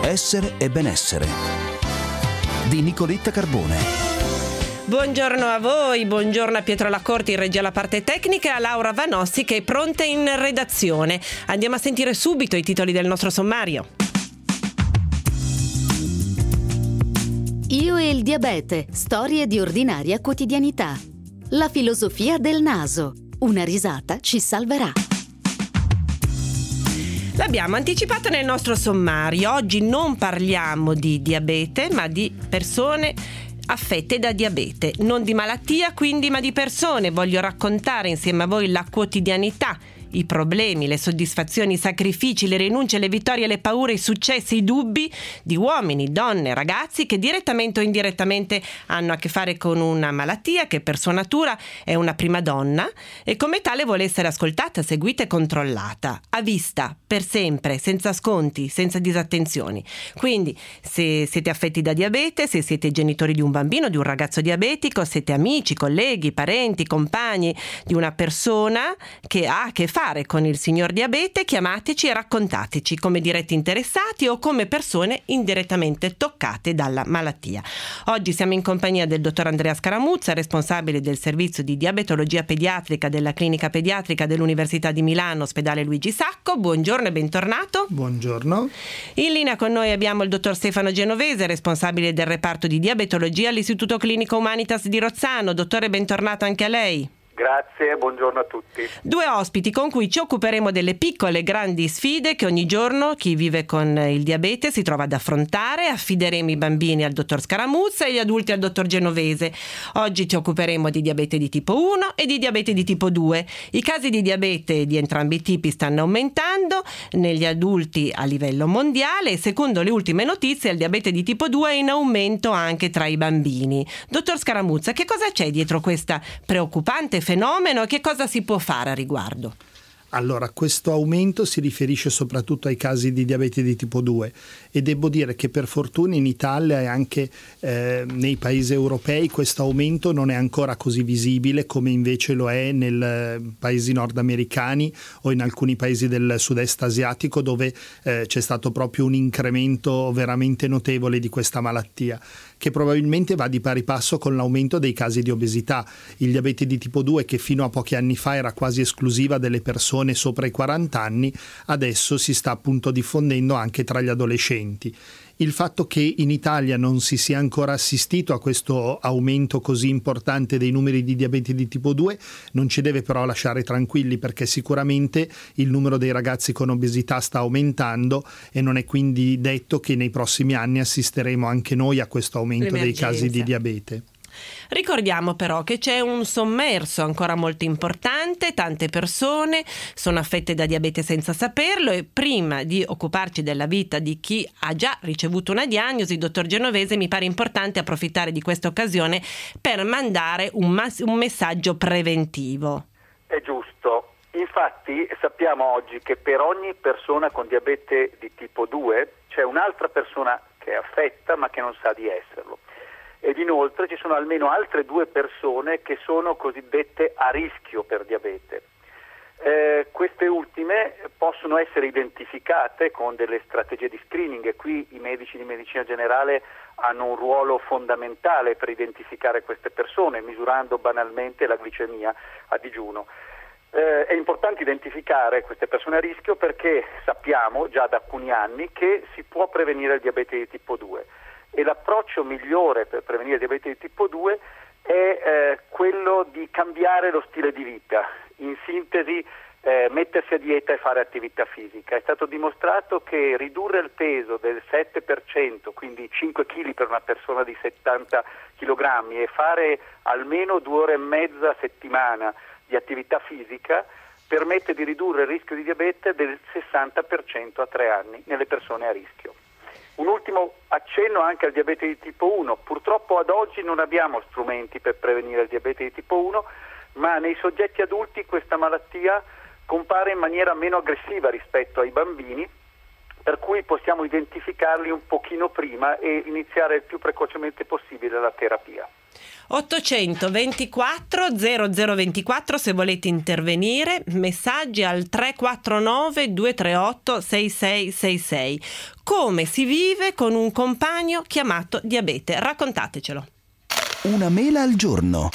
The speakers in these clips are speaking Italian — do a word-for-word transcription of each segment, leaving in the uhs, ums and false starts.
essere e benessere di Nicoletta Carbone. Buongiorno a voi, buongiorno a Pietro Lacorti in regia alla parte tecnica e a Laura Vanossi che è pronta in redazione. Andiamo a sentire subito i titoli del nostro sommario. Io e il diabete, storie di ordinaria quotidianità. La filosofia del naso, una risata ci salverà. L'abbiamo anticipato nel nostro sommario. Oggi non parliamo di diabete, ma di persone affette da diabete. Non di malattia, quindi, ma di persone. Voglio raccontare insieme a voi la quotidianità, i problemi, le soddisfazioni, i sacrifici, le rinunce, le vittorie, le paure, i successi, i dubbi di uomini, donne, ragazzi che direttamente o indirettamente hanno a che fare con una malattia che per sua natura è una prima donna e come tale vuole essere ascoltata, seguita e controllata, a vista, per sempre, senza sconti, senza disattenzioni. Quindi se siete affetti da diabete, se siete genitori di un bambino, di un ragazzo diabetico, siete amici, colleghi, parenti, compagni di una persona che ha a che fare con il signor diabete, chiamateci e raccontateci come diretti interessati o come persone indirettamente toccate dalla malattia. Oggi siamo in compagnia del dottor Andrea Scaramuzza, responsabile del servizio di diabetologia pediatrica della clinica pediatrica dell'Università di Milano, ospedale Luigi Sacco. Buongiorno e bentornato. Buongiorno. In linea con noi abbiamo il dottor Stefano Genovese, responsabile del reparto di diabetologia all'Istituto Clinico Humanitas di Rozzano. Dottore, bentornato anche a lei. Grazie, buongiorno a tutti. Due ospiti con cui ci occuperemo delle piccole e grandi sfide che ogni giorno chi vive con il diabete si trova ad affrontare. Affideremo i bambini al dottor Scaramuzza e gli adulti al dottor Genovese. Oggi ci occuperemo di diabete di tipo uno e di diabete di tipo due. I casi di diabete di entrambi i tipi stanno aumentando negli adulti a livello mondiale e secondo le ultime notizie il diabete di tipo due è in aumento anche tra i bambini. Dottor Scaramuzza, che cosa c'è dietro questa preoccupante fenomeno e che cosa si può fare a riguardo? Allora, questo aumento si riferisce soprattutto ai casi di diabete di tipo due e devo dire che per fortuna in Italia e anche eh, nei paesi europei questo aumento non è ancora così visibile come invece lo è nei paesi nordamericani o in alcuni paesi del sud-est asiatico dove eh, c'è stato proprio un incremento veramente notevole di questa malattia, che probabilmente va di pari passo con l'aumento dei casi di obesità. Il diabete di tipo due, che fino a pochi anni fa era quasi esclusiva delle persone sopra i quaranta anni, adesso si sta appunto diffondendo anche tra gli adolescenti. Il fatto che in Italia non si sia ancora assistito a questo aumento così importante dei numeri di diabete di tipo due non ci deve però lasciare tranquilli, perché sicuramente il numero dei ragazzi con obesità sta aumentando e non è quindi detto che nei prossimi anni assisteremo anche noi a questo aumento dei casi di diabete. Ricordiamo però che c'è un sommerso ancora molto importante, tante persone sono affette da diabete senza saperlo e prima di occuparci della vita di chi ha già ricevuto una diagnosi, dottor Genovese, mi pare importante approfittare di questa occasione per mandare un, mas- un messaggio preventivo. È giusto, infatti sappiamo oggi che per ogni persona con diabete di tipo due c'è un'altra persona che è affetta ma che non sa di esserlo. Ed inoltre ci sono almeno altre due persone che sono cosiddette a rischio per diabete. Eh, queste ultime possono essere identificate con delle strategie di screening e qui i medici di medicina generale hanno un ruolo fondamentale per identificare queste persone, misurando banalmente la glicemia a digiuno. Eh, è importante identificare queste persone a rischio perché sappiamo già da alcuni anni che si può prevenire il diabete di tipo due. E l'approccio migliore per prevenire il diabete di tipo due è eh, quello di cambiare lo stile di vita, in sintesi eh, mettersi a dieta e fare attività fisica. È stato dimostrato che ridurre il peso del sette per cento, quindi cinque chili per una persona di settanta chilogrammi, e fare almeno due ore e mezza a settimana di attività fisica permette di ridurre il rischio di diabete del sessanta per cento a tre anni nelle persone a rischio. Un ultimo accenno anche al diabete di tipo uno. Purtroppo ad oggi non abbiamo strumenti per prevenire il diabete di tipo uno, ma nei soggetti adulti questa malattia compare in maniera meno aggressiva rispetto ai bambini, per cui possiamo identificarli un pochino prima e iniziare il più precocemente possibile la terapia. ottocentoventiquattro zero zero ventiquattro se volete intervenire, messaggi al tre quattro nove due tre otto sei sei sei sei. Come si vive con un compagno chiamato diabete? Raccontatecelo. Una mela al giorno.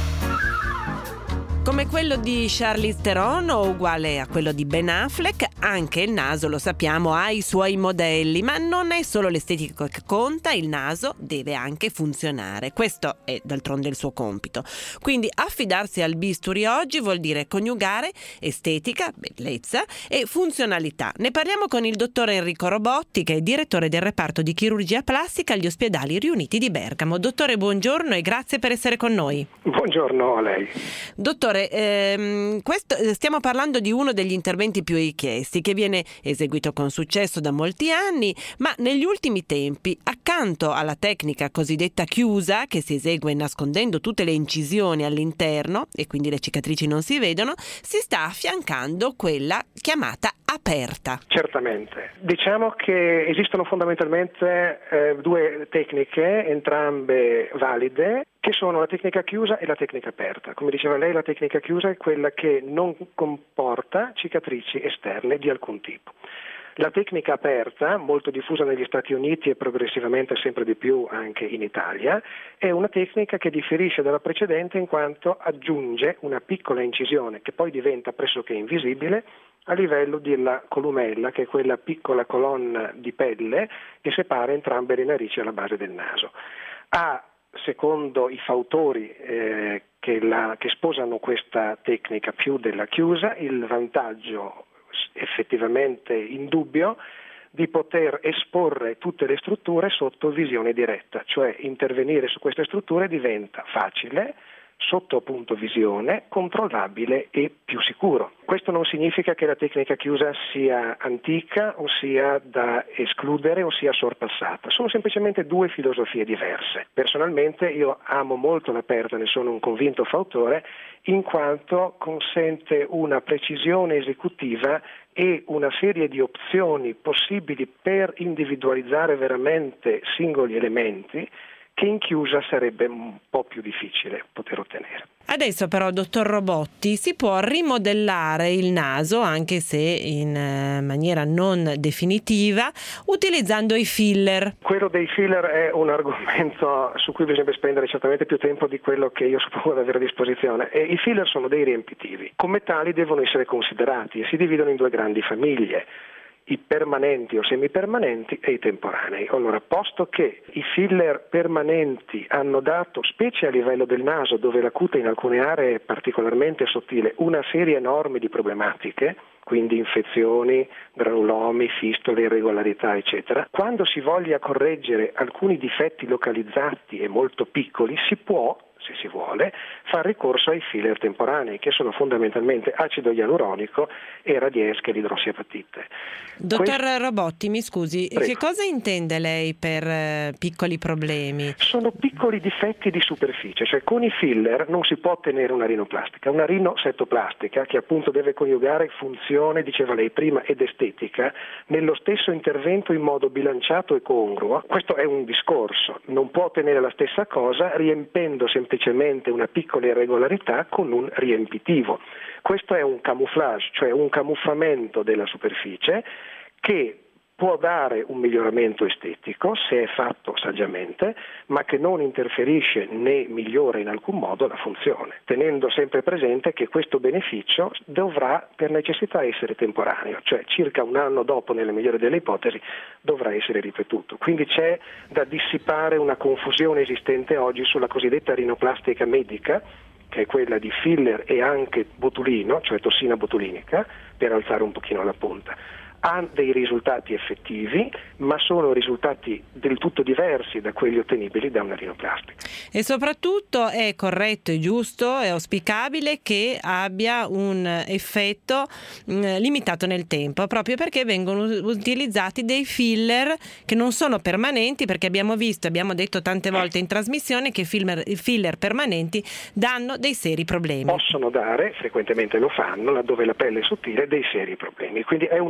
Come quello di Charlize Theron o uguale a quello di Ben Affleck, anche il naso, lo sappiamo, ha i suoi modelli, ma non è solo l'estetica che conta, il naso deve anche funzionare. Questo è d'altronde il suo compito. Quindi affidarsi al bisturi oggi vuol dire coniugare estetica, bellezza e funzionalità. Ne parliamo con il dottor Enrico Robotti, che è direttore del reparto di chirurgia plastica agli Ospedali Riuniti di Bergamo. Dottore, buongiorno e grazie per essere con noi. Buongiorno a lei. Dottore, Ehm, questo, stiamo parlando di uno degli interventi più richiesti, che viene eseguito con successo da molti anni, ma negli ultimi tempi, accanto alla tecnica cosiddetta chiusa, che si esegue nascondendo tutte le incisioni all'interno e quindi le cicatrici non si vedono, si sta affiancando quella chiamata aperta. Certamente. Diciamo che esistono fondamentalmente eh, due tecniche, entrambe valide, che sono la tecnica chiusa e la tecnica aperta. Come diceva lei, la tecnica chiusa è quella che non comporta cicatrici esterne di alcun tipo. La tecnica aperta, molto diffusa negli Stati Uniti e progressivamente sempre di più anche in Italia, è una tecnica che differisce dalla precedente in quanto aggiunge una piccola incisione che poi diventa pressoché invisibile a livello della columella, che è quella piccola colonna di pelle che separa entrambe le narici alla base del naso. Ha, secondo i fautori eh, che, la, che sposano questa tecnica più della chiusa, il vantaggio effettivamente indubbio di poter esporre tutte le strutture sotto visione diretta, cioè intervenire su queste strutture diventa facile, sotto appunto visione, controllabile e più sicuro. Questo non significa che la tecnica chiusa sia antica o sia da escludere o sia sorpassata, sono semplicemente due filosofie diverse. Personalmente io amo molto l'aperta, ne sono un convinto fautore, in quanto consente una precisione esecutiva e una serie di opzioni possibili per individualizzare veramente singoli elementi che in chiusa sarebbe un po' più difficile poter ottenere. Adesso però, dottor Robotti, si può rimodellare il naso, anche se in maniera non definitiva, utilizzando i filler. Quello dei filler è un argomento su cui bisogna spendere certamente più tempo di quello che io suppongo di avere a disposizione. E i filler sono dei riempitivi. Come tali devono essere considerati e si dividono in due grandi famiglie: i permanenti o semipermanenti e i temporanei. Allora, posto che i filler permanenti hanno dato, specie a livello del naso, dove la cute in alcune aree è particolarmente sottile, una serie enorme di problematiche, quindi infezioni, granulomi, fistole, irregolarità, eccetera, quando si voglia correggere alcuni difetti localizzati e molto piccoli, si può, se si vuole, far ricorso ai filler temporanei, che sono fondamentalmente acido ialuronico e radiesche l'idrossiapatite. Dottor Questo... Robotti, mi scusi, Prego. Che cosa intende lei per eh, piccoli problemi? Sono piccoli difetti di superficie, cioè con i filler non si può ottenere una rinoplastica, una rinosettoplastica che appunto deve coniugare funzione, diceva lei prima, ed estetica nello stesso intervento in modo bilanciato e congruo. Questo è un discorso, non può ottenere la stessa cosa riempendo semplicemente una piccola irregolarità con un riempitivo. Questo è un camouflage, cioè un camuffamento della superficie che può dare un miglioramento estetico se è fatto saggiamente, ma che non interferisce né migliora in alcun modo la funzione, tenendo sempre presente che questo beneficio dovrà per necessità essere temporaneo, cioè circa un anno dopo, nella migliore delle ipotesi, dovrà essere ripetuto. Quindi c'è da dissipare una confusione esistente oggi sulla cosiddetta rinoplastica medica, che è quella di filler e anche botulino, cioè tossina botulinica, per alzare un pochino la punta. Ha dei risultati effettivi, ma sono risultati del tutto diversi da quelli ottenibili da una rinoplastica. E soprattutto è corretto, è giusto, è auspicabile che abbia un effetto mh, limitato nel tempo, proprio perché vengono utilizzati dei filler che non sono permanenti, perché abbiamo visto, abbiamo detto tante volte in trasmissione che i filler, i filler permanenti danno dei seri problemi. Possono dare, frequentemente lo fanno, laddove la pelle è sottile, dei seri problemi. Quindi è un'altra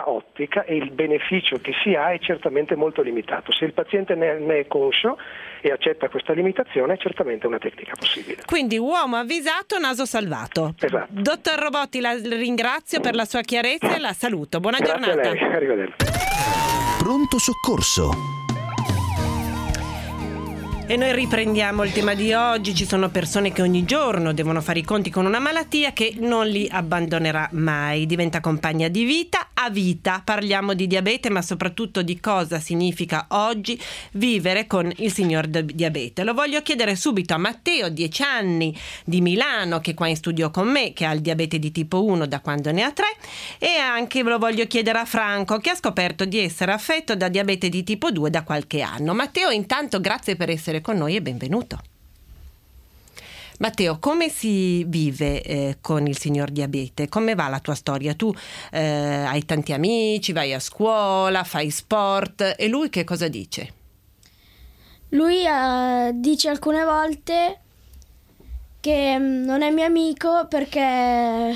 qualità ottica e il beneficio che si ha è certamente molto limitato. Se il paziente ne, ne è conscio e accetta questa limitazione, è certamente una tecnica possibile. Quindi uomo avvisato, naso salvato. Esatto. Dottor Robotti, la ringrazio per la sua chiarezza e la saluto. Buona Grazie giornata. a lei, arrivederci. Pronto soccorso. E noi riprendiamo il tema di oggi. Ci sono persone che ogni giorno devono fare i conti con una malattia che non li abbandonerà mai, diventa compagna di vita a vita. Parliamo di diabete, ma soprattutto di cosa significa oggi vivere con il signor diabete. Lo voglio chiedere subito a Matteo, dieci anni, di Milano, che è qua in studio con me, che ha il diabete di tipo uno da quando ne ha tre, e anche lo voglio chiedere a Franco, che ha scoperto di essere affetto da diabete di tipo due da qualche anno. Matteo, intanto grazie per essere con noi e benvenuto. Matteo, come si vive eh, con il signor diabete? Come va la tua storia? Tu eh, hai tanti amici, vai a scuola, fai sport, e lui che cosa dice? Lui uh, dice alcune volte che non è mio amico perché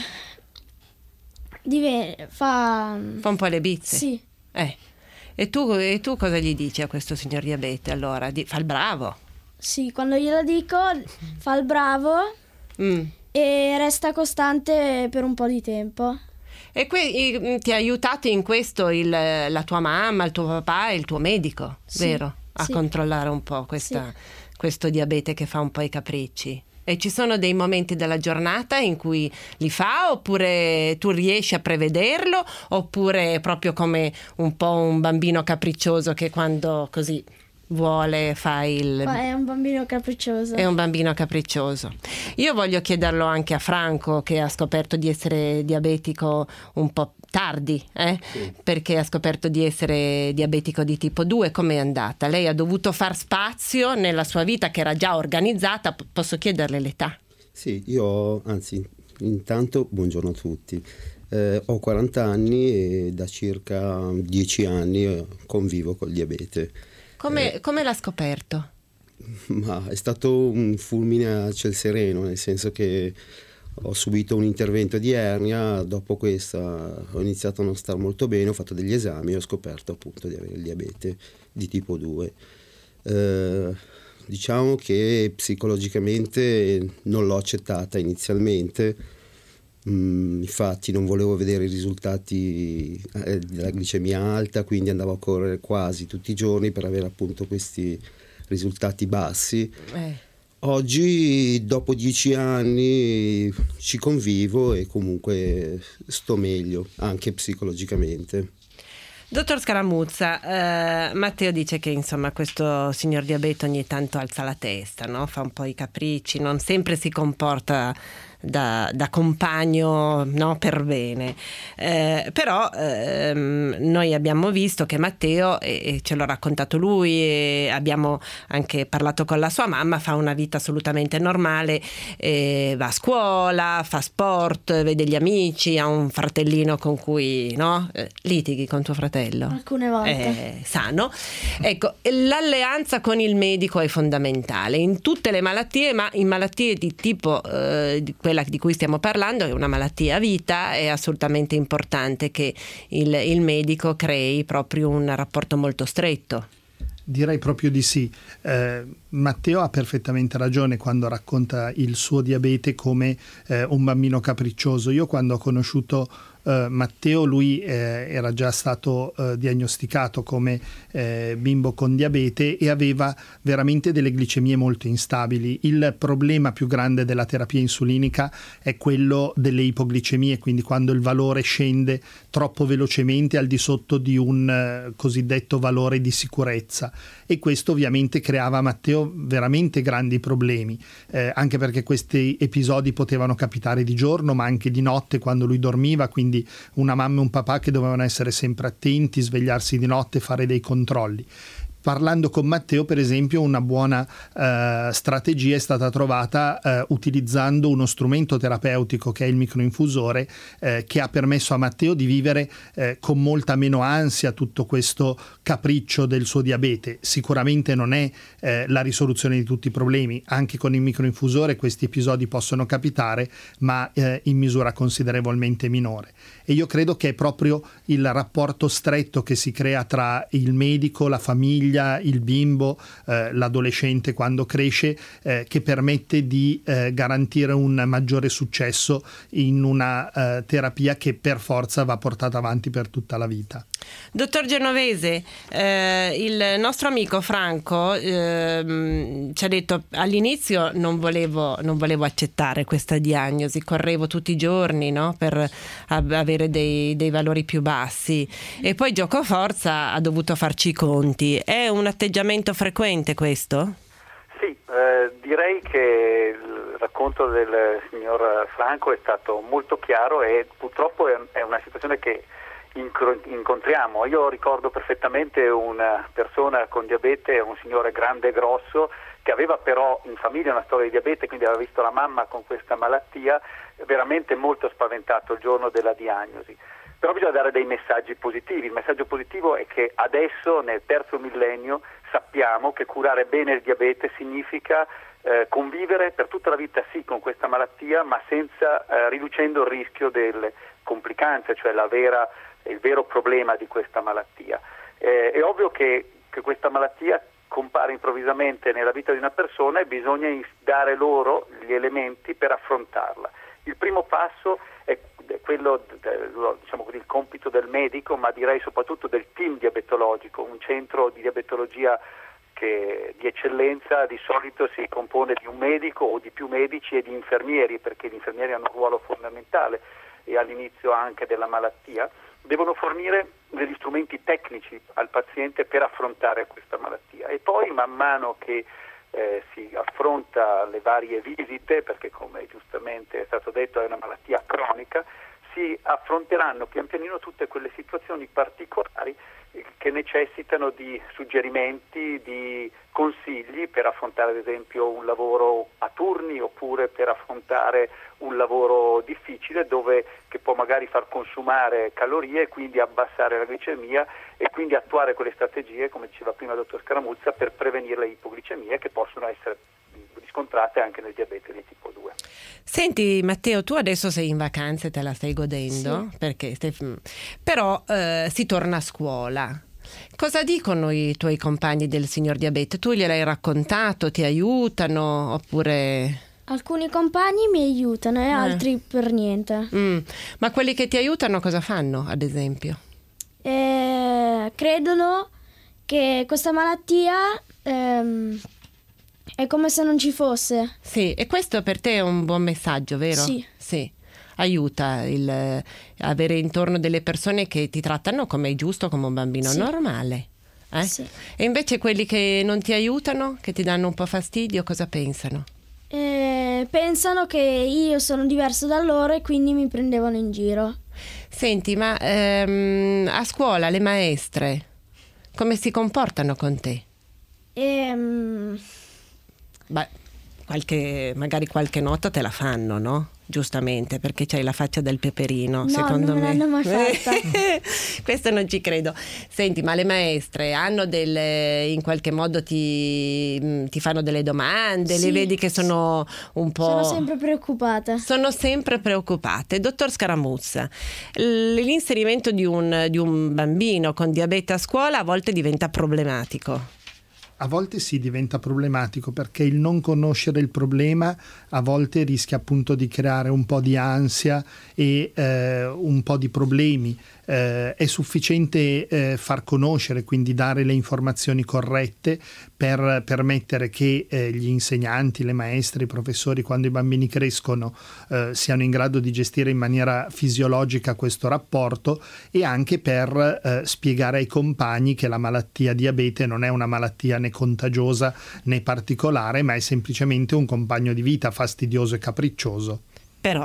dive- fa... Fa un po' le bizze? Sì. Eh. E tu, e tu cosa gli dici a questo signor diabete allora? Di, fa il bravo? Sì, quando glielo dico fa il bravo Mm. e resta costante per un po' di tempo. E que- ti ha aiutato in questo il, la tua mamma, il tuo papà e il tuo medico, Sì, vero? A sì. controllare un po' questa, Sì. questo diabete che fa un po' i capricci. E ci sono dei momenti della giornata in cui li fa, oppure tu riesci a prevederlo, oppure è proprio come un po' un bambino capriccioso che quando così vuole fa il... Ma è un bambino capriccioso. È un bambino capriccioso. Io voglio chiederlo anche a Franco, che ha scoperto di essere diabetico un po' tardi, eh? Sì. Perché ha scoperto di essere diabetico di tipo due. Com'è andata? Lei ha dovuto far spazio nella sua vita che era già organizzata. P- posso chiederle l'età? Sì, io anzi, intanto buongiorno a tutti. Eh, ho quaranta anni e da circa dieci anni convivo col diabete. Come, eh, come l'ha scoperto? Ma è stato un fulmine a ciel sereno, nel senso che ho subito un intervento di ernia, dopo questa ho iniziato a non star molto bene, ho fatto degli esami e ho scoperto appunto di avere il diabete di tipo due. Eh, diciamo che psicologicamente non l'ho accettata inizialmente, mm, infatti non volevo vedere i risultati eh, della glicemia alta, quindi andavo a correre quasi tutti i giorni per avere appunto questi risultati bassi. Eh. Oggi, dopo dieci anni, ci convivo e comunque sto meglio, anche psicologicamente. Dottor Scaramuzza, eh, Matteo dice che insomma questo signor diabete ogni tanto alza la testa, no? Fa un po' i capricci, non sempre si comporta da, da compagno, no? Per bene, eh, però ehm, noi abbiamo visto che Matteo, e, e ce l'ha raccontato lui e abbiamo anche parlato con la sua mamma, fa una vita assolutamente normale, eh, va a scuola, fa sport, vede gli amici, ha un fratellino con cui, no? Eh, litighi con tuo fratello? Alcune volte. È sano. Ecco, l'alleanza con il medico è fondamentale in tutte le malattie, ma in malattie di tipo eh, di quella di cui stiamo parlando, è una malattia a vita, è assolutamente importante che il, il medico crei proprio un rapporto molto stretto. Direi proprio di sì. Eh, Matteo ha perfettamente ragione quando racconta il suo diabete come eh, un bambino capriccioso. Io quando ho conosciuto eh, Matteo, lui eh, era già stato eh, diagnosticato come eh, bimbo con diabete e aveva veramente delle glicemie molto instabili. Il problema più grande della terapia insulinica è quello delle ipoglicemie, quindi quando il valore scende troppo velocemente al di sotto di un eh, cosiddetto valore di sicurezza, e questo ovviamente creava a Matteo veramente grandi problemi, eh, anche perché questi episodi potevano capitare di giorno ma anche di notte quando lui dormiva, quindi una mamma e un papà che dovevano essere sempre attenti, svegliarsi di notte, fare dei controlli. Parlando con Matteo, per esempio, una buona eh, strategia è stata trovata eh, utilizzando uno strumento terapeutico che è il microinfusore, eh, che ha permesso a Matteo di vivere eh, con molta meno ansia tutto questo capriccio del suo diabete. Sicuramente non è eh, la risoluzione di tutti i problemi, anche con il microinfusore questi episodi possono capitare, ma eh, in misura considerevolmente minore. E io credo che è proprio il rapporto stretto che si crea tra il medico, la famiglia, il bimbo, eh, l'adolescente quando cresce, eh, che permette di eh, garantire un maggiore successo in una eh, terapia che per forza va portata avanti per tutta la vita. Dottor Genovese, eh, il nostro amico Franco eh, ci ha detto all'inizio non volevo, non volevo accettare questa diagnosi, correvo tutti i giorni, no, per avere dei, dei valori più bassi, e poi giocoforza ha dovuto farci i conti. È un atteggiamento frequente questo? Sì, eh, direi che il racconto del signor Franco è stato molto chiaro e purtroppo è, è una situazione che incontriamo. Io ricordo perfettamente una persona con diabete, un signore grande e grosso, che aveva però in famiglia una storia di diabete, quindi aveva visto la mamma con questa malattia, veramente molto spaventato il giorno della diagnosi. Però bisogna dare dei messaggi positivi. Il messaggio positivo è che adesso, nel terzo millennio, sappiamo che curare bene il diabete significa eh, convivere per tutta la vita sì con questa malattia, ma senza eh, riducendo il rischio delle complicanze, cioè la vera il vero problema di questa malattia. Eh, è ovvio che, che questa malattia compare improvvisamente nella vita di una persona e bisogna dare loro gli elementi per affrontarla. Il primo passo è quello, diciamo così, il compito del medico, ma direi soprattutto del team diabetologico, un centro di diabetologia che di eccellenza di solito si compone di un medico o di più medici e di infermieri, perché gli infermieri hanno un ruolo fondamentale e all'inizio anche della malattia. Devono fornire degli strumenti tecnici al paziente per affrontare questa malattia, e poi man mano che eh, si affronta le varie visite, perché come giustamente è stato detto è una malattia cronica, si affronteranno pian pianino tutte quelle situazioni particolari che necessitano di suggerimenti, di consigli per affrontare ad esempio un lavoro a turni oppure per affrontare un lavoro difficile dove che può magari far consumare calorie e quindi abbassare la glicemia e quindi attuare quelle strategie, come diceva prima il dottor Scaramuzza, per prevenire le ipoglicemie che possono essere riscontrate anche nel diabete di tipo due. Senti Matteo, tu adesso sei in vacanze, te la stai godendo, sì. Perché stai... però eh, si torna a scuola. Cosa dicono i tuoi compagni del signor diabete? Tu gliel'hai raccontato, ti aiutano oppure... Alcuni compagni mi aiutano e eh. altri per niente. Mm. Ma quelli che ti aiutano cosa fanno, ad esempio? Eh, credono che questa malattia ehm, è come se non ci fosse. Sì, e questo per te è un buon messaggio, vero? Sì. Sì. Aiuta il eh, avere intorno delle persone che ti trattano come è giusto, come un bambino sì. normale. Eh? Sì. E invece quelli che non ti aiutano, che ti danno un po' fastidio, cosa pensano? Eh, pensano che io sono diverso da loro e quindi mi prendevano in giro. Senti, ma ehm, a scuola le maestre come si comportano con te? Ehm... Beh, qualche, magari qualche nota te la fanno, no? Giustamente, perché c'hai la faccia del peperino, no, secondo non me. Non l'hanno mai fatta. Questo non ci credo. Senti, ma le maestre hanno delle, in qualche modo ti, ti fanno delle domande, sì, le vedi che sono un po'... Sono sempre preoccupate. Sono sempre preoccupate. Dottor Scaramuzza, l'inserimento di un, di un bambino con diabete a scuola a volte diventa problematico. A volte sì, diventa problematico perché il non conoscere il problema a volte rischia appunto di creare un po' di ansia e eh, un po' di problemi. Eh, è sufficiente eh, far conoscere, quindi dare le informazioni corrette per permettere che eh, gli insegnanti, le maestre, i professori, quando i bambini crescono, eh, siano in grado di gestire in maniera fisiologica questo rapporto, e anche per eh, spiegare ai compagni che la malattia diabete non è una malattia né contagiosa né particolare, ma è semplicemente un compagno di vita fastidioso e capriccioso. Però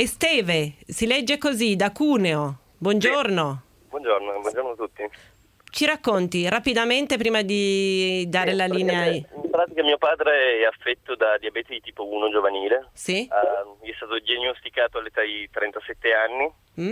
Esteve, si legge così, da Cuneo. Buongiorno. Sì. Buongiorno, buongiorno a tutti. Ci racconti rapidamente prima di dare sì, la linea ai... In pratica mio padre è affetto da diabete di tipo uno giovanile. Sì. Uh, gli è stato diagnosticato all'età di trentasette anni. Mm?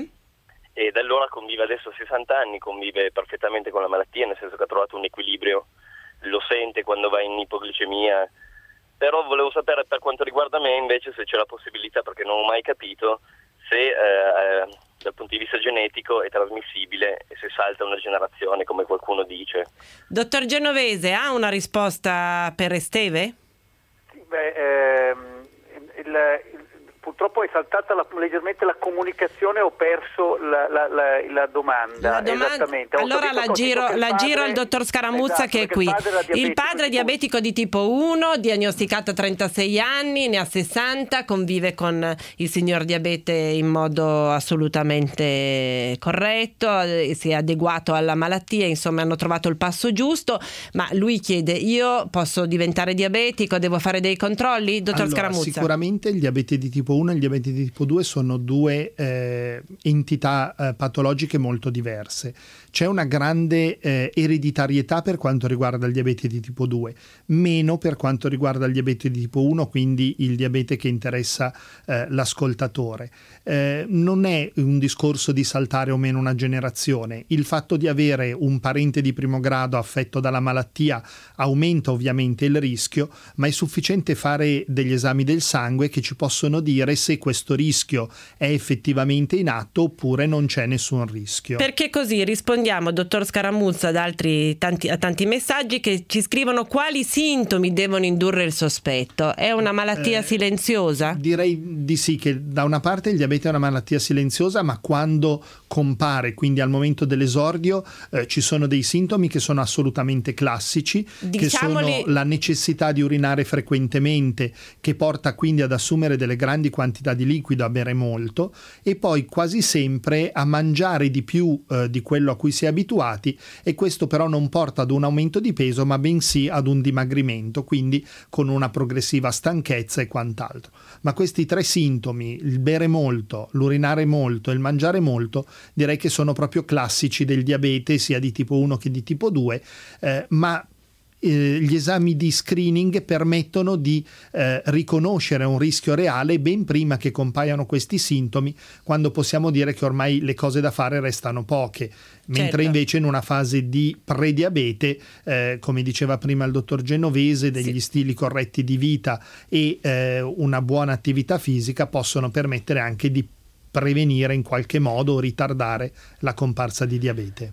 E da allora convive adesso a sessanta anni, convive perfettamente con la malattia, nel senso che ha trovato un equilibrio, lo sente quando va in ipoglicemia. Però volevo sapere per quanto riguarda me invece se c'è la possibilità, perché non ho mai capito se eh, dal punto di vista genetico è trasmissibile e se salta una generazione come qualcuno dice. Dottor Genovese, ha una risposta per Esteve? Sì, beh, ehm, il, il, purtroppo è saltata la, leggermente la comunicazione, ho perso la, la, la, la domanda. La domanda esattamente. Ho allora la giro, la padre, giro al dottor Scaramuzza, esatto, che è qui. Il padre, il padre è diabetico di tipo uno, diagnosticato a trentasei anni, ne ha sessanta, convive con il signor diabete in modo assolutamente corretto, si è adeguato alla malattia, insomma hanno trovato il passo giusto, ma lui chiede: io posso diventare diabetico, devo fare dei controlli? Dottor allora, Scaramuzza. Sicuramente il diabete di tipo uno e il diabete di tipo due sono due eh, entità eh, patologiche molto diverse. C'è una grande eh, ereditarietà per quanto riguarda il diabete di tipo due, meno per quanto riguarda il diabete di tipo uno, quindi il diabete che interessa eh, l'ascoltatore. Eh, non è un discorso di saltare o meno una generazione. Il fatto di avere un parente di primo grado affetto dalla malattia aumenta ovviamente il rischio, ma è sufficiente fare degli esami del sangue che ci possono dire se questo rischio è effettivamente in atto oppure non c'è nessun rischio. Perché così rispondiamo, dottor Scaramuzza, ad altri tanti, a tanti messaggi che ci scrivono: quali sintomi devono indurre il sospetto? È una malattia eh, silenziosa? Direi di sì, che da una parte il diabete è una malattia silenziosa, ma quando compare, quindi al momento dell'esordio, eh, ci sono dei sintomi che sono assolutamente classici, Diciamoli... che sono la necessità di urinare frequentemente, che porta quindi ad assumere delle grandi quantità di liquido, a bere molto, e poi quasi sempre a mangiare di più eh, di quello a cui si è abituati, e questo però non porta ad un aumento di peso ma bensì ad un dimagrimento, quindi con una progressiva stanchezza e quant'altro. Ma questi tre sintomi, il bere molto, l'urinare molto e il mangiare molto, direi che sono proprio classici del diabete sia di tipo uno che di tipo due, eh, ma gli esami di screening permettono di eh, riconoscere un rischio reale ben prima che compaiano questi sintomi, quando possiamo dire che ormai le cose da fare restano poche, mentre certo. invece in una fase di prediabete, eh, come diceva prima il dottor Genovese, degli sì. stili corretti di vita e eh, una buona attività fisica possono permettere anche di prevenire in qualche modo o ritardare la comparsa di diabete.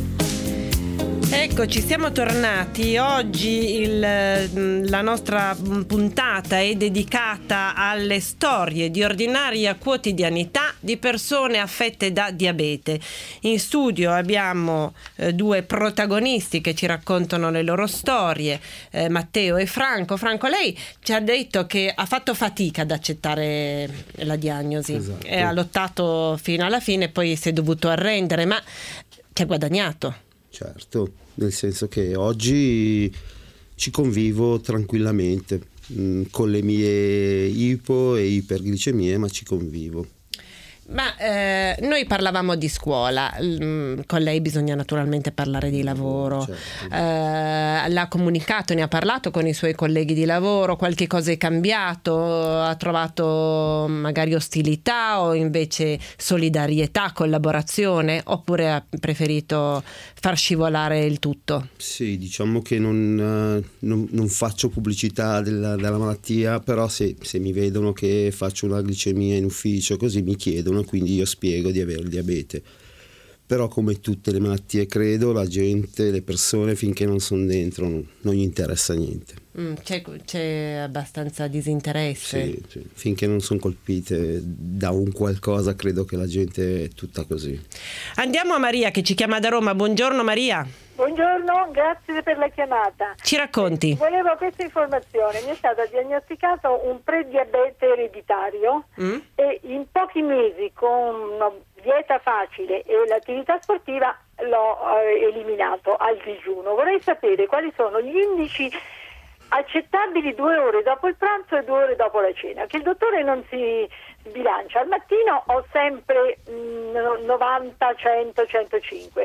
Eccoci, siamo tornati. Oggi il, la nostra puntata è dedicata alle storie di ordinaria quotidianità di persone affette da diabete. In studio abbiamo eh, due protagonisti che ci raccontano le loro storie, eh, Matteo e Franco. Franco, lei ci ha detto che ha fatto fatica ad accettare la diagnosi, esatto. e ha lottato fino alla fine e poi si è dovuto arrendere, ma ci ha guadagnato. Certo, nel senso che oggi ci convivo tranquillamente mh, con le mie ipo e iperglicemie, ma ci convivo. Ma eh, noi parlavamo di scuola, mm, con lei bisogna naturalmente parlare di lavoro, certo. eh, l'ha comunicato, ne ha parlato con i suoi colleghi di lavoro, qualche cosa è cambiato, ha trovato magari ostilità o invece solidarietà, collaborazione, oppure ha preferito far scivolare il tutto? Sì, diciamo che non, non, non faccio pubblicità della, della malattia, però se, se mi vedono che faccio una glicemia in ufficio così mi chiedono, quindi io spiego di avere il diabete. Però come tutte le malattie credo la gente, le persone finché non sono dentro non, non gli interessa niente. Mm, c'è, c'è abbastanza disinteresse. Sì, sì, finché non sono colpite da un qualcosa credo che la gente è tutta così. Andiamo a Maria che ci chiama da Roma. Buongiorno Maria. Buongiorno, grazie per la chiamata. Ci racconti? Volevo questa informazione. Mi è stato diagnosticato un prediabete ereditario mm? e in pochi mesi con una dieta facile e l'attività sportiva l'ho eh, eliminato al digiuno. Vorrei sapere quali sono gli indici accettabili due ore dopo il pranzo e due ore dopo la cena, che il dottore non si sbilancia. Al mattino ho sempre mh, novanta, cento, centocinque.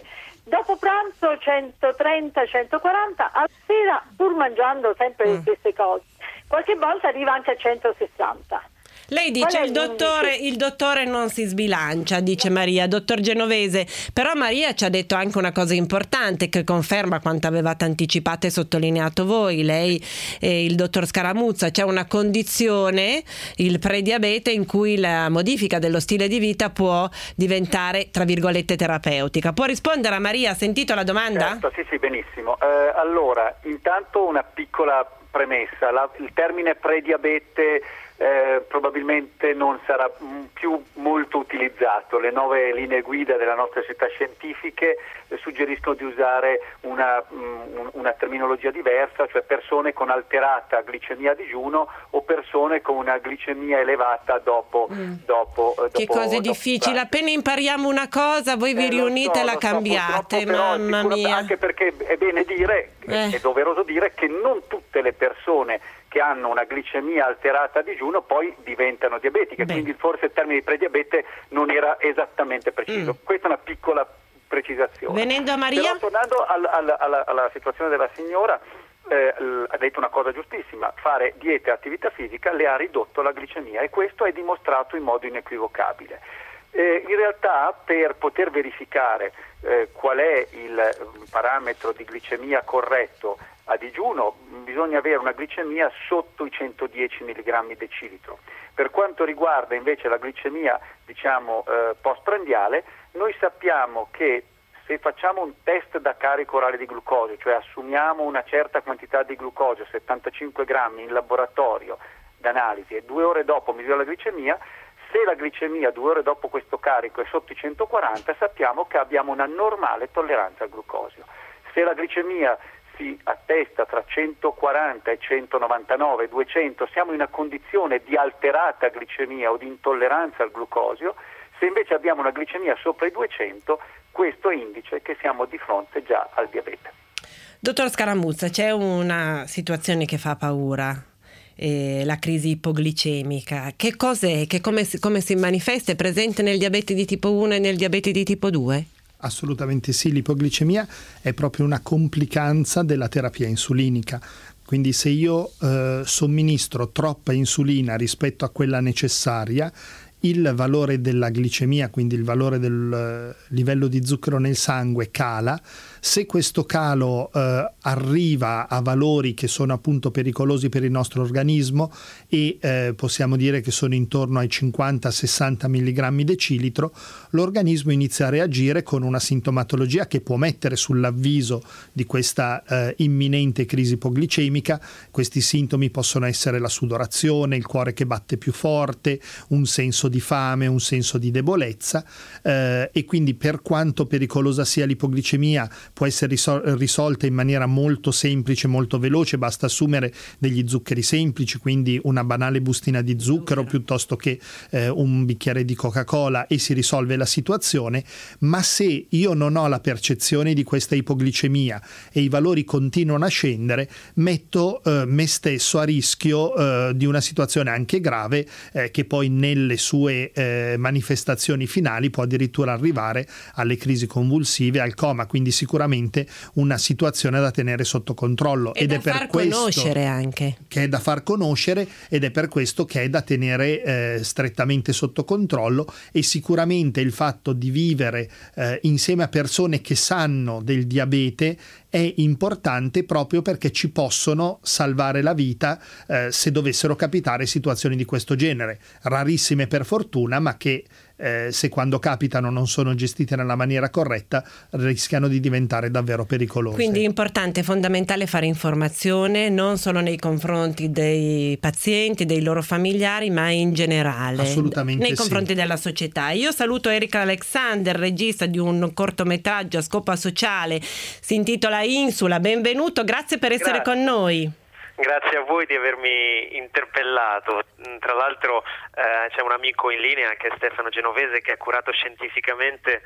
dopo pranzo centotrenta centoquaranta, a sera, pur mangiando sempre le stesse cose, qualche volta arriva anche a centosessanta. Lei dice il dottore, il dottore non si sbilancia, dice Maria, dottor Genovese, però Maria ci ha detto anche una cosa importante che conferma quanto avevate anticipato e sottolineato voi, lei e il dottor Scaramuzza. C'è una condizione, il prediabete, in cui la modifica dello stile di vita può diventare, tra virgolette, terapeutica. Può rispondere a Maria? Ha sentito la domanda? Certo, sì, sì, benissimo. Eh, allora, intanto una piccola premessa, la, il termine prediabete Eh, probabilmente non sarà m, più molto utilizzato. Le nuove linee guida delle nostre società scientifiche eh, suggeriscono di usare una, m, una terminologia diversa, cioè persone con alterata glicemia a digiuno o persone con una glicemia elevata dopo, mm. dopo, eh, dopo che cosa è dopo difficile, pranzo. Appena impariamo una cosa voi vi eh, riunite so, e la so, cambiate, mamma sicuro, mia. Anche perché è bene dire, eh. è doveroso dire che non tutte le persone che hanno una glicemia alterata a digiuno poi diventano diabetiche. Beh. Quindi forse il termine di prediabete non era esattamente preciso. Mm. Questa è una piccola precisazione. Venendo a Maria? Però, tornando al, al, alla, alla situazione della signora, eh, ha detto una cosa giustissima: fare dieta e attività fisica le ha ridotto la glicemia, e questo è dimostrato in modo inequivocabile. Eh, in realtà, per poter verificare eh, qual è il parametro di glicemia corretto a digiuno, bisogna avere una glicemia sotto i centodieci milligrammi decilitro. Per quanto riguarda invece la glicemia, diciamo, eh, postprandiale, noi sappiamo che se facciamo un test da carico orale di glucosio, cioè assumiamo una certa quantità di glucosio, settantacinque grammi in laboratorio d'analisi, e due ore dopo misura la glicemia, se la glicemia due ore dopo questo carico è sotto i centoquaranta, sappiamo che abbiamo una normale tolleranza al glucosio. Se la glicemia si attesta tra centoquaranta e centonovantanove, duecento, siamo in una condizione di alterata glicemia o di intolleranza al glucosio. Se invece abbiamo una glicemia sopra i duecento, questo indice che siamo di fronte già al diabete. Dottor Scaramuzza, c'è una situazione che fa paura, eh, la crisi ipoglicemica. Che cos'è? Che come, come si manifesta? È presente nel diabete di tipo uno e nel diabete di tipo due? Assolutamente sì, l'ipoglicemia è proprio una complicanza della terapia insulinica. Quindi se io eh, somministro troppa insulina rispetto a quella necessaria, il valore della glicemia, quindi il valore del livello di zucchero nel sangue, cala. Se questo calo eh, arriva a valori che sono appunto pericolosi per il nostro organismo, e eh, possiamo dire che sono intorno ai cinquanta sessanta milligrammi decilitro, l'organismo inizia a reagire con una sintomatologia che può mettere sull'avviso di questa eh, imminente crisi ipoglicemica. Questi sintomi possono essere la sudorazione, il cuore che batte più forte, un senso di fame, un senso di debolezza, eh, e quindi, per quanto pericolosa sia l'ipoglicemia, può essere risol- risolta in maniera molto semplice, molto veloce. Basta assumere degli zuccheri semplici, quindi una banale bustina di zucchero piuttosto che eh, un bicchiere di Coca-Cola, e si risolve la situazione. Ma se io non ho la percezione di questa ipoglicemia e i valori continuano a scendere, metto eh, me stesso a rischio eh, di una situazione anche grave, eh, che poi nelle sue eh, manifestazioni finali può addirittura arrivare alle crisi convulsive, al coma. Quindi sicuramente una situazione da tenere sotto controllo, e ed da è per far questo conoscere anche che è da far conoscere ed è per questo che è da tenere eh, strettamente sotto controllo. E sicuramente il fatto di vivere eh, insieme a persone che sanno del diabete è importante, proprio perché ci possono salvare la vita eh, se dovessero capitare situazioni di questo genere, rarissime per fortuna, ma che eh, se quando capitano non sono gestite nella maniera corretta rischiano di diventare davvero pericolose. Quindi è importante, è fondamentale fare informazione non solo nei confronti dei pazienti, dei loro familiari, ma in generale. Assolutamente nei sì. confronti della società. Io saluto Erika Alexander, regista di un cortometraggio a scopo sociale, si intitola Insula. Benvenuto, grazie per essere Grazie. con noi. Grazie a voi di avermi interpellato. Tra l'altro eh, c'è un amico in linea, che è Stefano Genovese, che ha curato scientificamente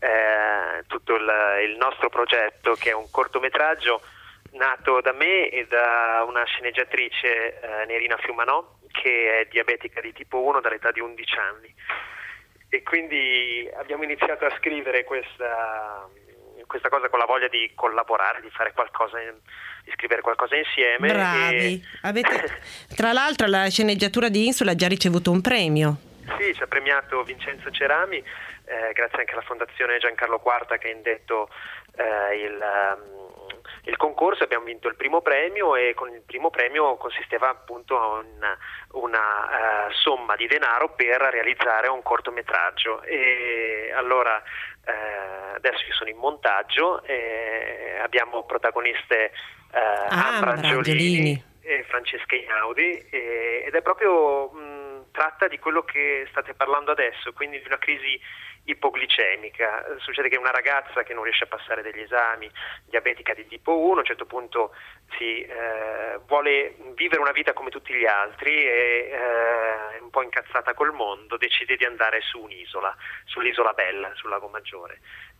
eh, tutto il, il nostro progetto, che è un cortometraggio nato da me e da una sceneggiatrice, eh, Nerina Fiumanò, che è diabetica di tipo uno dall'età di undici anni. E quindi abbiamo iniziato a scrivere questa... questa cosa con la voglia di collaborare, di fare qualcosa, di scrivere qualcosa insieme. Bravi. E... Avete... Tra l'altro la sceneggiatura di Insula ha già ricevuto un premio. Sì, ci ha premiato Vincenzo Cerami, eh, grazie anche alla Fondazione Giancarlo Quarta che ha indetto eh, il, um, il concorso. Abbiamo vinto il primo premio e con il primo premio consisteva appunto in una uh, somma di denaro per realizzare un cortometraggio. E allora eh, adesso io sono in montaggio e abbiamo protagoniste eh, ah, Ambra Angiolini e Francesca Inaudi e, ed è proprio mh, tratta di quello che state parlando adesso, quindi di una crisi ipoglicemica. Succede che una ragazza che non riesce a passare degli esami, diabetica di tipo uno, a un certo punto si eh, vuole vivere una vita come tutti gli altri e eh, è un po' incazzata col mondo, decide di andare su un'isola, sull'isola Bella, sul Lago Maggiore,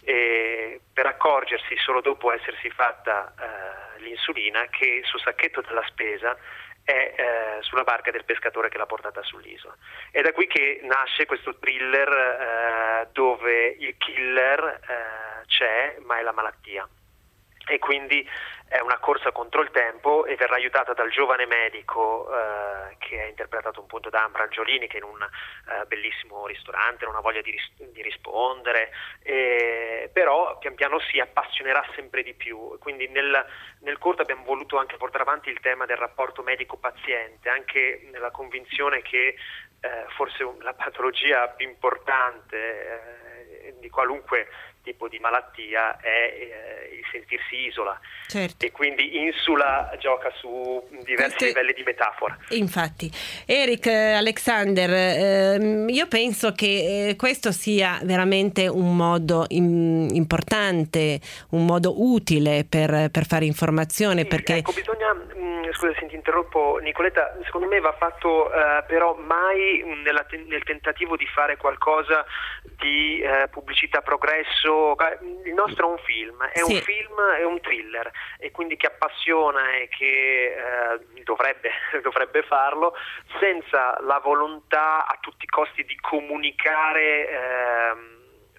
e per accorgersi solo dopo essersi fatta eh, l'insulina che sul sacchetto della spesa è eh, sulla barca del pescatore che l'ha portata sull'isola. È da qui che nasce questo thriller eh, dove il killer eh, c'è, ma è la malattia. E quindi è una corsa contro il tempo e verrà aiutata dal giovane medico eh, che è interpretato appunto da Ambra Angiolini, che in un eh, bellissimo ristorante non ha voglia di, ris- di rispondere, eh, però pian piano si appassionerà sempre di più. Quindi nel, nel corto abbiamo voluto anche portare avanti il tema del rapporto medico-paziente, anche nella convinzione che eh, forse la patologia più importante eh, di qualunque tipo di malattia è eh, il sentirsi isola. Certo. E quindi Insula gioca su diversi Queste... livelli di metafora. Infatti, Eric, eh, Alexander, eh, io penso che eh, questo sia veramente un modo in, importante, un modo utile per, per fare informazione, sì, perché ecco, bisogna mh, scusa se ti interrompo Nicoletta, secondo me va fatto eh, però mai nella, nel tentativo di fare qualcosa di eh, pubblicità progresso. Il nostro è un film, è sì. un film, è un thriller, e quindi che appassiona e che eh, dovrebbe, dovrebbe farlo senza la volontà a tutti i costi di comunicare eh,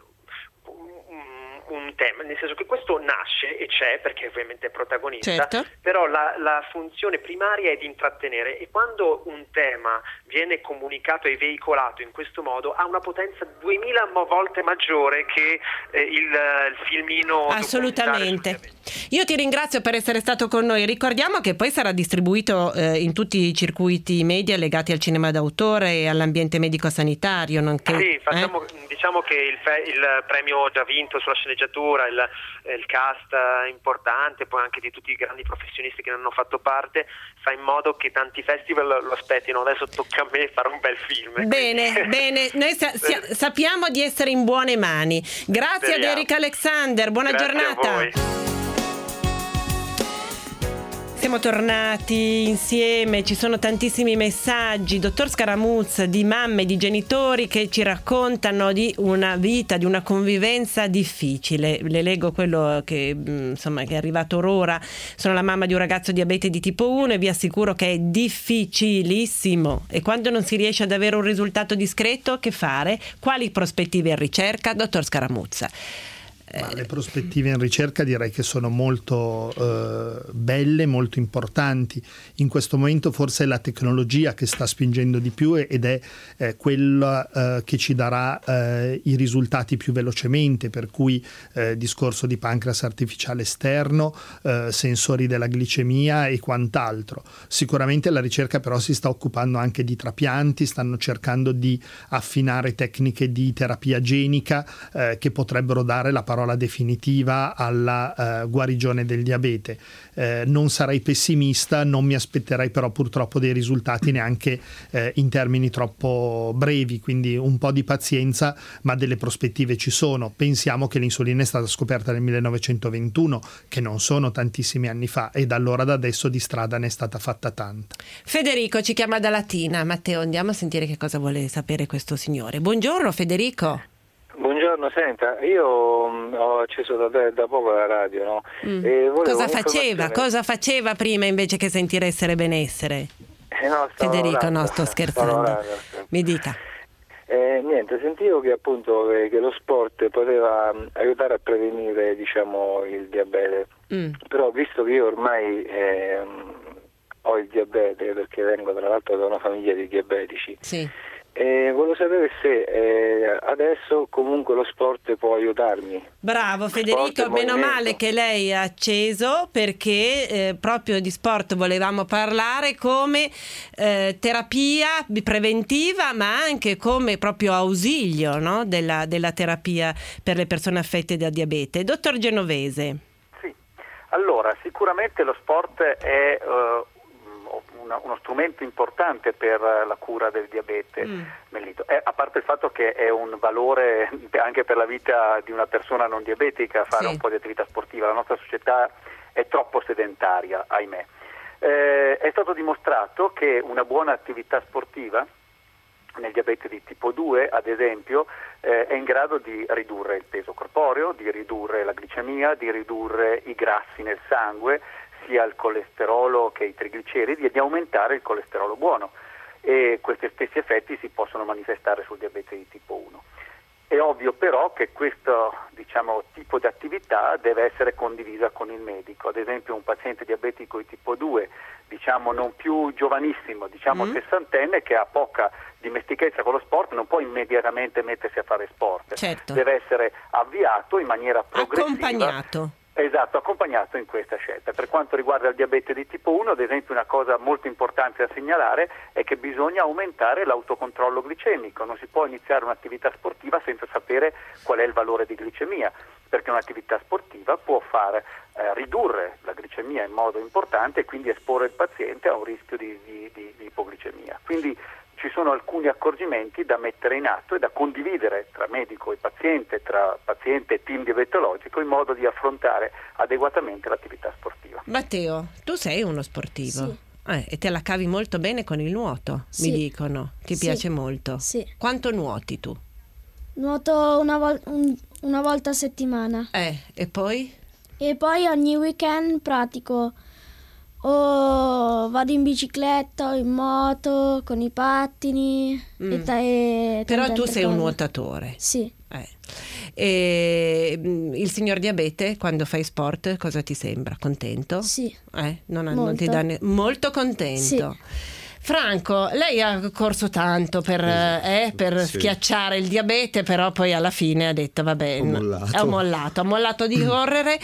un tema, nel senso che questo nasce e c'è perché ovviamente è protagonista, certo. però la, la funzione primaria è di intrattenere, e quando un tema viene comunicato e veicolato in questo modo ha una potenza duemila volte maggiore che eh, il, il filmino. Assolutamente. Io ti ringrazio per essere stato con noi. Ricordiamo che poi sarà distribuito eh, in tutti i circuiti media legati al cinema d'autore e all'ambiente medico-sanitario. Nonché, sì, facciamo, eh? diciamo che il, fe- il premio già vinto sulla sceneggiatura, il, il cast importante, poi anche di tutti i grandi professionisti che ne hanno fatto parte, fa in modo che tanti festival lo aspettino. Adesso tocca a me fare un bel film. Bene, quindi... bene, noi sa- sia- sappiamo di essere in buone mani. Grazie Speriamo. ad Eric Alexander, buona Grazie giornata. A voi. Siamo tornati insieme, ci sono tantissimi messaggi, dottor Scaramuzza, di mamme, di genitori che ci raccontano di una vita, di una convivenza difficile. Le leggo quello che insomma che è arrivato ora. Sono la mamma di un ragazzo diabete di tipo uno e vi assicuro che è difficilissimo. E quando non si riesce ad avere un risultato discreto, che fare? Quali prospettive in ricerca? Dottor Scaramuzza. Ma le prospettive in ricerca direi che sono molto eh, belle, molto importanti. In questo momento forse è la tecnologia che sta spingendo di più ed è eh, quella eh, che ci darà eh, i risultati più velocemente, per cui eh, discorso di pancreas artificiale esterno, eh, sensori della glicemia e quant'altro. Sicuramente la ricerca però si sta occupando anche di trapianti, stanno cercando di affinare tecniche di terapia genica eh, che potrebbero dare la parola definitiva alla uh, guarigione del diabete. Eh, non sarei pessimista, non mi aspetterei però purtroppo dei risultati neanche eh, in termini troppo brevi, quindi un po' di pazienza, ma delle prospettive ci sono. Pensiamo che l'insulina è stata scoperta nel millenovecentoventuno, che non sono tantissimi anni fa, e da allora ad adesso di strada ne è stata fatta tanta. Federico ci chiama da Latina. Matteo, andiamo a sentire che cosa vuole sapere questo signore. Buongiorno Federico. Buongiorno, senta, io ho acceso da, da poco la radio, no? Mm. E cosa faceva? Cosa faceva prima invece che sentire essere benessere? Eh no, Federico, lavorando, no, sto scherzando. lavorando. Mi dica. Eh, niente, sentivo che appunto eh, che lo sport poteva mh, aiutare a prevenire, diciamo, il diabete, mm. però visto che io ormai eh, ho il diabete, perché vengo tra l'altro da una famiglia di diabetici, sì. Eh, volevo sapere se eh, adesso comunque lo sport può aiutarmi. Bravo Federico, meno male che lei ha acceso, perché eh, proprio di sport volevamo parlare come eh, terapia preventiva, ma anche come proprio ausilio, no? della, della terapia per le persone affette da diabete. Dottor Genovese. Sì, allora sicuramente lo sport è uh, Una, uno strumento importante per la cura del diabete mm. mellito, eh, a parte il fatto che è un valore anche per la vita di una persona non diabetica fare sì. un po' di attività sportiva. La nostra società è troppo sedentaria, ahimè. Eh, è stato dimostrato che una buona attività sportiva nel diabete di tipo due, ad esempio, eh, è in grado di ridurre il peso corporeo, di ridurre la glicemia, di ridurre i grassi nel sangue, sia il colesterolo che i trigliceridi, e di aumentare il colesterolo buono, e questi stessi effetti si possono manifestare sul diabete di tipo uno. È ovvio però che questo, diciamo, tipo di attività deve essere condivisa con il medico. Ad esempio un paziente diabetico di tipo due, diciamo non più giovanissimo, diciamo mm. sessantenne, che ha poca dimestichezza con lo sport, non può immediatamente mettersi a fare sport, certo. deve essere avviato in maniera progressiva, accompagnato. Esatto, accompagnato in questa scelta. Per quanto riguarda il diabete di tipo uno, ad esempio, una cosa molto importante da segnalare è che bisogna aumentare l'autocontrollo glicemico. Non si può iniziare un'attività sportiva senza sapere qual è il valore di glicemia, perché un'attività sportiva può far eh, ridurre la glicemia in modo importante e quindi esporre il paziente a un rischio di, di, di, di ipoglicemia. Quindi ci sono alcuni accorgimenti da mettere in atto e da condividere tra medico e paziente, tra paziente e team diabetologico, in modo di affrontare adeguatamente l'attività sportiva. Matteo, tu sei uno sportivo. Sì. Eh, e te la cavi molto bene con il nuoto, sì. mi dicono. Ti sì. piace molto? Sì. Quanto nuoti tu? Nuoto una, vol- un- una volta a settimana. Eh, e poi? E poi ogni weekend pratico. O vado in bicicletta o in moto con i pattini mm. e ta- e però tu sei cose. Un nuotatore. Sì. Eh. E il signor diabete, quando fai sport, cosa ti sembra? Contento? Sì. Eh? Non, non ti dà ne- molto contento. Sì. Franco, lei ha corso tanto per, eh, per sì. schiacciare il diabete, però poi alla fine ha detto vabbè, ho mollato. ha mollato, ha mollato di correre,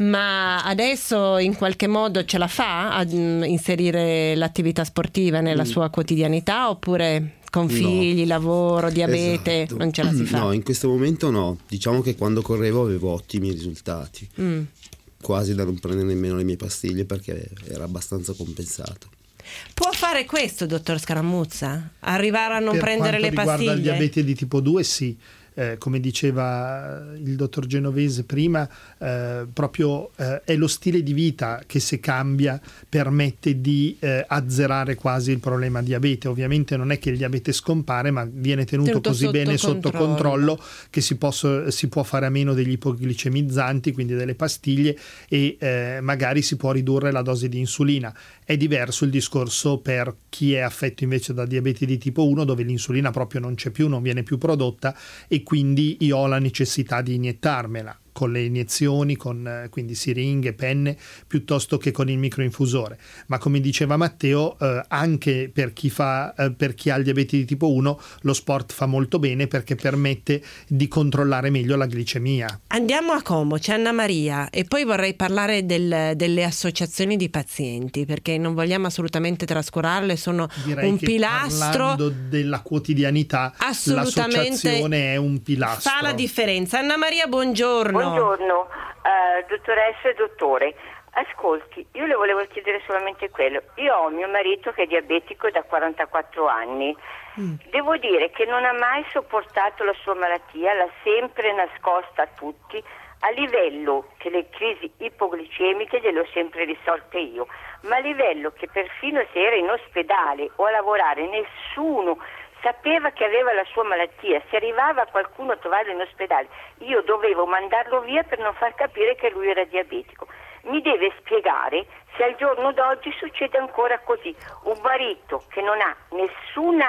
ma adesso in qualche modo ce la fa a inserire l'attività sportiva nella mm. sua quotidianità, oppure con figli, no. lavoro, diabete, esatto. non ce la si fa? No, in questo momento no. Diciamo che quando correvo avevo ottimi risultati, mm. quasi da non prendere nemmeno le mie pastiglie, perché era abbastanza compensato. Può fare questo, dottor Scaramuzza? Arrivare a non per prendere le pastiglie? Per quanto riguarda il diabete di tipo due, sì. Eh, come diceva il dottor Genovese prima, eh, proprio eh, è lo stile di vita che, se cambia, permette di eh, azzerare quasi il problema diabete. Ovviamente non è che il diabete scompare, ma viene tenuto, tenuto così sotto bene controllo. sotto controllo che si, posso, si può fare a meno degli ipoglicemizzanti, quindi delle pastiglie, e eh, magari si può ridurre la dose di insulina. È diverso il discorso per chi è affetto invece da diabete di tipo uno, dove l'insulina proprio non c'è più, non viene più prodotta, e quindi io ho la necessità di iniettarmela con le iniezioni, con quindi siringhe, penne, piuttosto che con il microinfusore. Ma come diceva Matteo, eh, anche per chi fa eh, per chi ha il diabete di tipo uno, lo sport fa molto bene, perché permette di controllare meglio la glicemia. Andiamo a Como, c'è Anna Maria, e poi vorrei parlare del, delle associazioni di pazienti, perché non vogliamo assolutamente trascurarle, sono Direi un che, pilastro. Parlando della quotidianità, l'associazione è un pilastro. Fa la differenza. Anna Maria, buongiorno. Buongiorno, uh, dottoressa e dottore. Ascolti, io le volevo chiedere solamente quello. Io ho mio marito che è diabetico da quarantaquattro anni. Mm. Devo dire che non ha mai sopportato la sua malattia, l'ha sempre nascosta a tutti, a livello che le crisi ipoglicemiche gliele ho sempre risolte io, ma a livello che perfino se era in ospedale o a lavorare nessuno sapeva che aveva la sua malattia. Se arrivava qualcuno a trovarlo in ospedale, io dovevo mandarlo via per non far capire che lui era diabetico. Mi deve spiegare se al giorno d'oggi succede ancora così. Un marito che non ha nessuna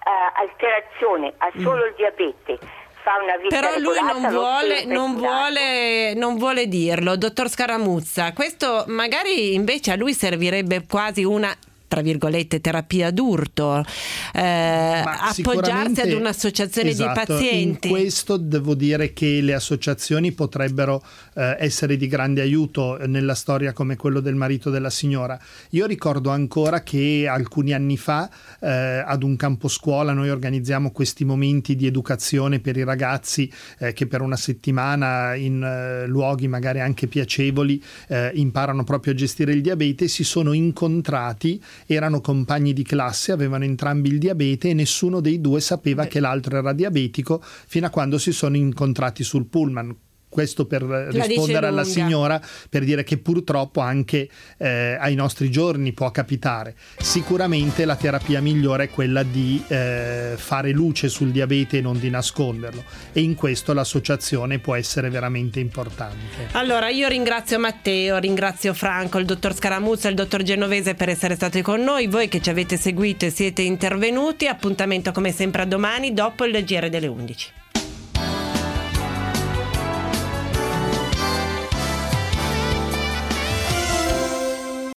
uh, alterazione, ha solo mm. il diabete, fa una vita però lui regolata, non vuole, non, vuole, non vuole dirlo, dottor Scaramuzza. Questo magari invece a lui servirebbe quasi una, tra virgolette, terapia d'urto, eh, appoggiarsi ad un'associazione esatto, di pazienti. In questo devo dire che le associazioni potrebbero eh, essere di grande aiuto nella storia come quello del marito della signora. Io ricordo ancora che alcuni anni fa eh, ad un campo scuola noi organizziamo questi momenti di educazione per i ragazzi eh, che per una settimana in eh, luoghi magari anche piacevoli eh, imparano proprio a gestire il diabete. Si sono incontrati, erano compagni di classe, avevano entrambi il diabete e nessuno dei due sapeva Beh. che l'altro era diabetico fino a quando si sono incontrati sul pullman. Questo per La rispondere alla signora, per dire che purtroppo anche eh, ai nostri giorni può capitare. Sicuramente la terapia migliore è quella di eh, fare luce sul diabete e non di nasconderlo, e in questo l'associazione può essere veramente importante. Allora io ringrazio Matteo, ringrazio Franco, il dottor Scaramuzza e il dottor Genovese per essere stati con noi, voi che ci avete seguito e siete intervenuti. Appuntamento come sempre a domani dopo il G R delle undici.